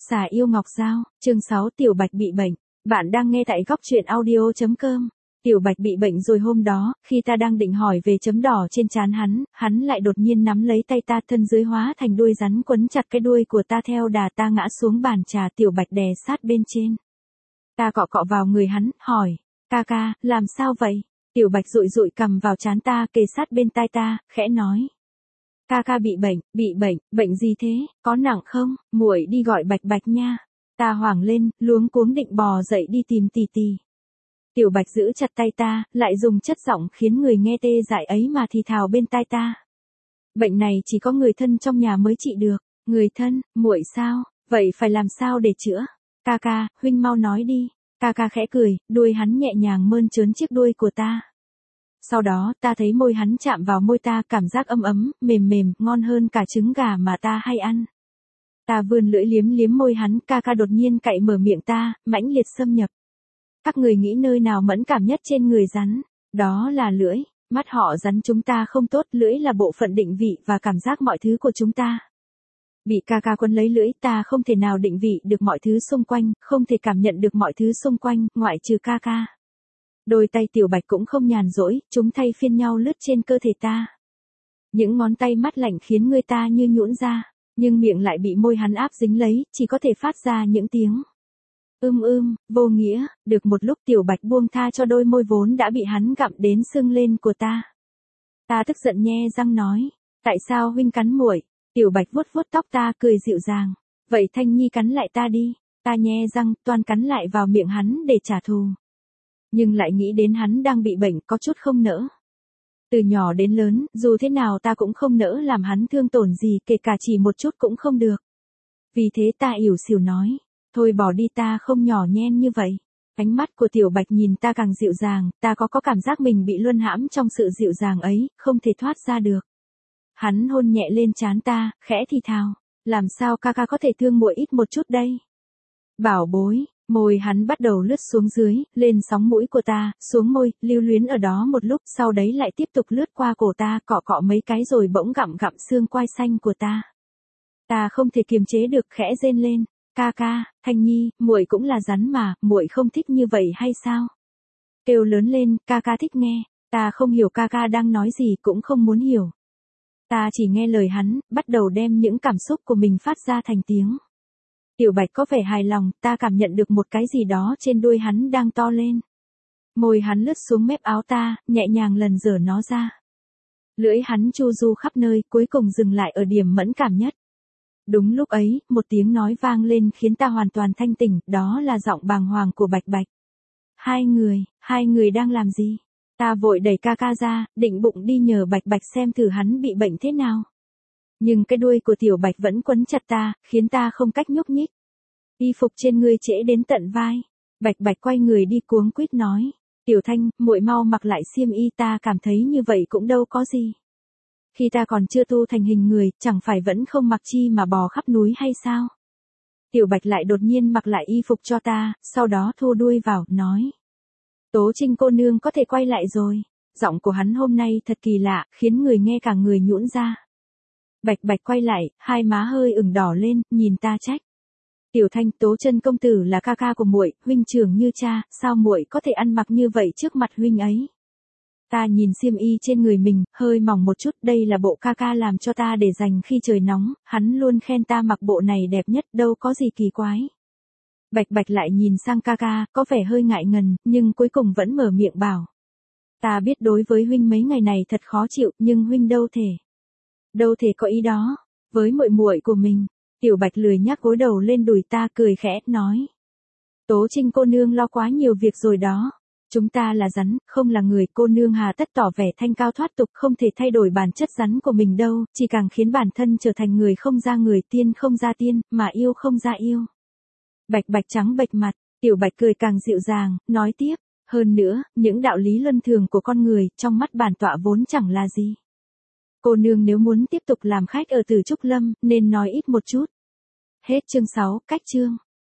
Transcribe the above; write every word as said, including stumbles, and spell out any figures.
Xà yêu ngọc dao, chương sáu Tiểu Bạch bị bệnh. Bạn đang nghe tại góc truyện audio chấm com. Tiểu Bạch bị bệnh rồi hôm đó, khi ta đang định hỏi về chấm đỏ trên trán hắn, hắn lại đột nhiên nắm lấy tay ta, thân dưới hóa thành đuôi rắn quấn chặt cái đuôi của ta, theo đà ta ngã xuống bàn trà. Tiểu Bạch đè sát bên trên. Ta cọ cọ vào người hắn, hỏi, ca ca, làm sao vậy? Tiểu Bạch dụi dụi cầm vào trán ta, kề sát bên tai ta, khẽ nói. Ca ca bị bệnh, bị bệnh, bệnh gì thế, có nặng không, muội đi gọi Bạch Bạch nha. Ta hoảng lên, luống cuống định bò dậy đi tìm tì tì. Tiểu Bạch giữ chặt tay ta, lại dùng chất giọng khiến người nghe tê dại ấy mà thì thào bên tai ta. Bệnh này chỉ có người thân trong nhà mới trị được. Người thân, muội sao, vậy phải làm sao để chữa? Ca ca, huynh mau nói đi. Ca ca khẽ cười, đuôi hắn nhẹ nhàng mơn trớn chiếc đuôi của ta. Sau đó, ta thấy môi hắn chạm vào môi ta, cảm giác ấm ấm, mềm mềm, ngon hơn cả trứng gà mà ta hay ăn. Ta vươn lưỡi liếm liếm môi hắn, ca ca đột nhiên cạy mở miệng ta, mãnh liệt xâm nhập. Các người nghĩ nơi nào mẫn cảm nhất trên người rắn? Đó là lưỡi. Mắt họ rắn chúng ta không tốt, lưỡi là bộ phận định vị và cảm giác mọi thứ của chúng ta. Bị ca ca quấn lấy lưỡi, ta không thể nào định vị được mọi thứ xung quanh, không thể cảm nhận được mọi thứ xung quanh, ngoại trừ ca ca. Đôi tay Tiểu Bạch cũng không nhàn rỗi, chúng thay phiên nhau lướt trên cơ thể ta. Những ngón tay mát lạnh khiến người ta như nhũn ra, nhưng miệng lại bị môi hắn áp dính lấy, chỉ có thể phát ra những tiếng ưm ưm, vô nghĩa. Được một lúc Tiểu Bạch buông tha cho đôi môi vốn đã bị hắn gặm đến sưng lên của ta. Ta tức giận nhe răng nói, tại sao huynh cắn muội? Tiểu Bạch vuốt vuốt tóc ta, cười dịu dàng, vậy Thanh Nhi cắn lại ta đi. Ta nhe răng, toan cắn lại vào miệng hắn để trả thù. Nhưng lại nghĩ đến hắn đang bị bệnh, có chút không nỡ. Từ nhỏ đến lớn, dù thế nào ta cũng không nỡ làm hắn thương tổn gì, kể cả chỉ một chút cũng không được. Vì thế ta ỉu xìu nói, thôi bỏ đi, ta không nhỏ nhen như vậy. Ánh mắt của Tiểu Bạch nhìn ta càng dịu dàng, ta có có cảm giác mình bị luân hãm trong sự dịu dàng ấy, không thể thoát ra được. Hắn hôn nhẹ lên trán ta, khẽ thì thào, làm sao ca ca có thể thương muội ít một chút đây? Bảo bối. Môi hắn bắt đầu lướt xuống dưới, lên sóng mũi của ta, xuống môi, lưu luyến ở đó một lúc, sau đấy lại tiếp tục lướt qua cổ ta, cọ cọ mấy cái rồi bỗng gặm gặm xương quai xanh của ta. Ta không thể kiềm chế được, khẽ rên lên, ca ca, Thanh Nhi, muội cũng là rắn mà, muội không thích như vậy hay sao? Kêu lớn lên, ca ca thích nghe, ta không hiểu ca ca đang nói gì, cũng không muốn hiểu. Ta chỉ nghe lời hắn, bắt đầu đem những cảm xúc của mình phát ra thành tiếng. Tiểu Bạch có vẻ hài lòng, ta cảm nhận được một cái gì đó trên đuôi hắn đang to lên. Môi hắn lướt xuống mép áo ta, nhẹ nhàng lần rửa nó ra. Lưỡi hắn chu du khắp nơi, cuối cùng dừng lại ở điểm mẫn cảm nhất. Đúng lúc ấy, một tiếng nói vang lên khiến ta hoàn toàn thanh tỉnh, đó là giọng bàng hoàng của Bạch Bạch. Hai người, hai người đang làm gì? Ta vội đẩy ca ca ra, định bụng đi nhờ Bạch Bạch xem thử hắn bị bệnh thế nào. Nhưng cái đuôi của Tiểu Bạch vẫn quấn chặt ta, khiến ta không cách nhúc nhích. Y phục trên ngươi trễ đến tận vai. Bạch Bạch quay người đi cuống quýt nói, Tiểu Thanh, muội mau mặc lại xiêm y, ta cảm thấy như vậy cũng đâu có gì. Khi ta còn chưa tu thành hình người, chẳng phải vẫn không mặc chi mà bò khắp núi hay sao? Tiểu Bạch lại đột nhiên mặc lại y phục cho ta, sau đó thu đuôi vào, nói. Tố Trinh cô nương có thể quay lại rồi. Giọng của hắn hôm nay thật kỳ lạ, khiến người nghe cả người nhũn ra. Bạch Bạch quay lại, hai má hơi ửng đỏ lên, nhìn ta trách. Tiểu Thanh, Tố Chân công tử là ca ca của muội, huynh trưởng như cha, sao muội có thể ăn mặc như vậy trước mặt huynh ấy? Ta nhìn xiêm y trên người mình, hơi mỏng một chút, đây là bộ ca ca làm cho ta để dành khi trời nóng, hắn luôn khen ta mặc bộ này đẹp nhất, đâu có gì kỳ quái. Bạch Bạch lại nhìn sang ca ca, có vẻ hơi ngại ngần, nhưng cuối cùng vẫn mở miệng bảo. Ta biết đối với huynh mấy ngày này thật khó chịu, nhưng huynh đâu thể. Đâu thể có ý đó, với muội muội của mình. Tiểu Bạch lười nhác gối đầu lên đùi ta, cười khẽ, nói. Tố Trinh cô nương lo quá nhiều việc rồi đó. Chúng ta là rắn, không là người, cô nương hà tất tỏ vẻ thanh cao thoát tục, không thể thay đổi bản chất rắn của mình đâu, chỉ càng khiến bản thân trở thành người không ra người, tiên không ra tiên, mà yêu không ra yêu. Bạch Bạch trắng bệch mặt, Tiểu Bạch cười càng dịu dàng, nói tiếp, hơn nữa, những đạo lý luân thường của con người, trong mắt bản tọa vốn chẳng là gì. Cô nương nếu muốn tiếp tục làm khách ở Tử Trúc Lâm, nên nói ít một chút. Hết chương sáu, cách chương.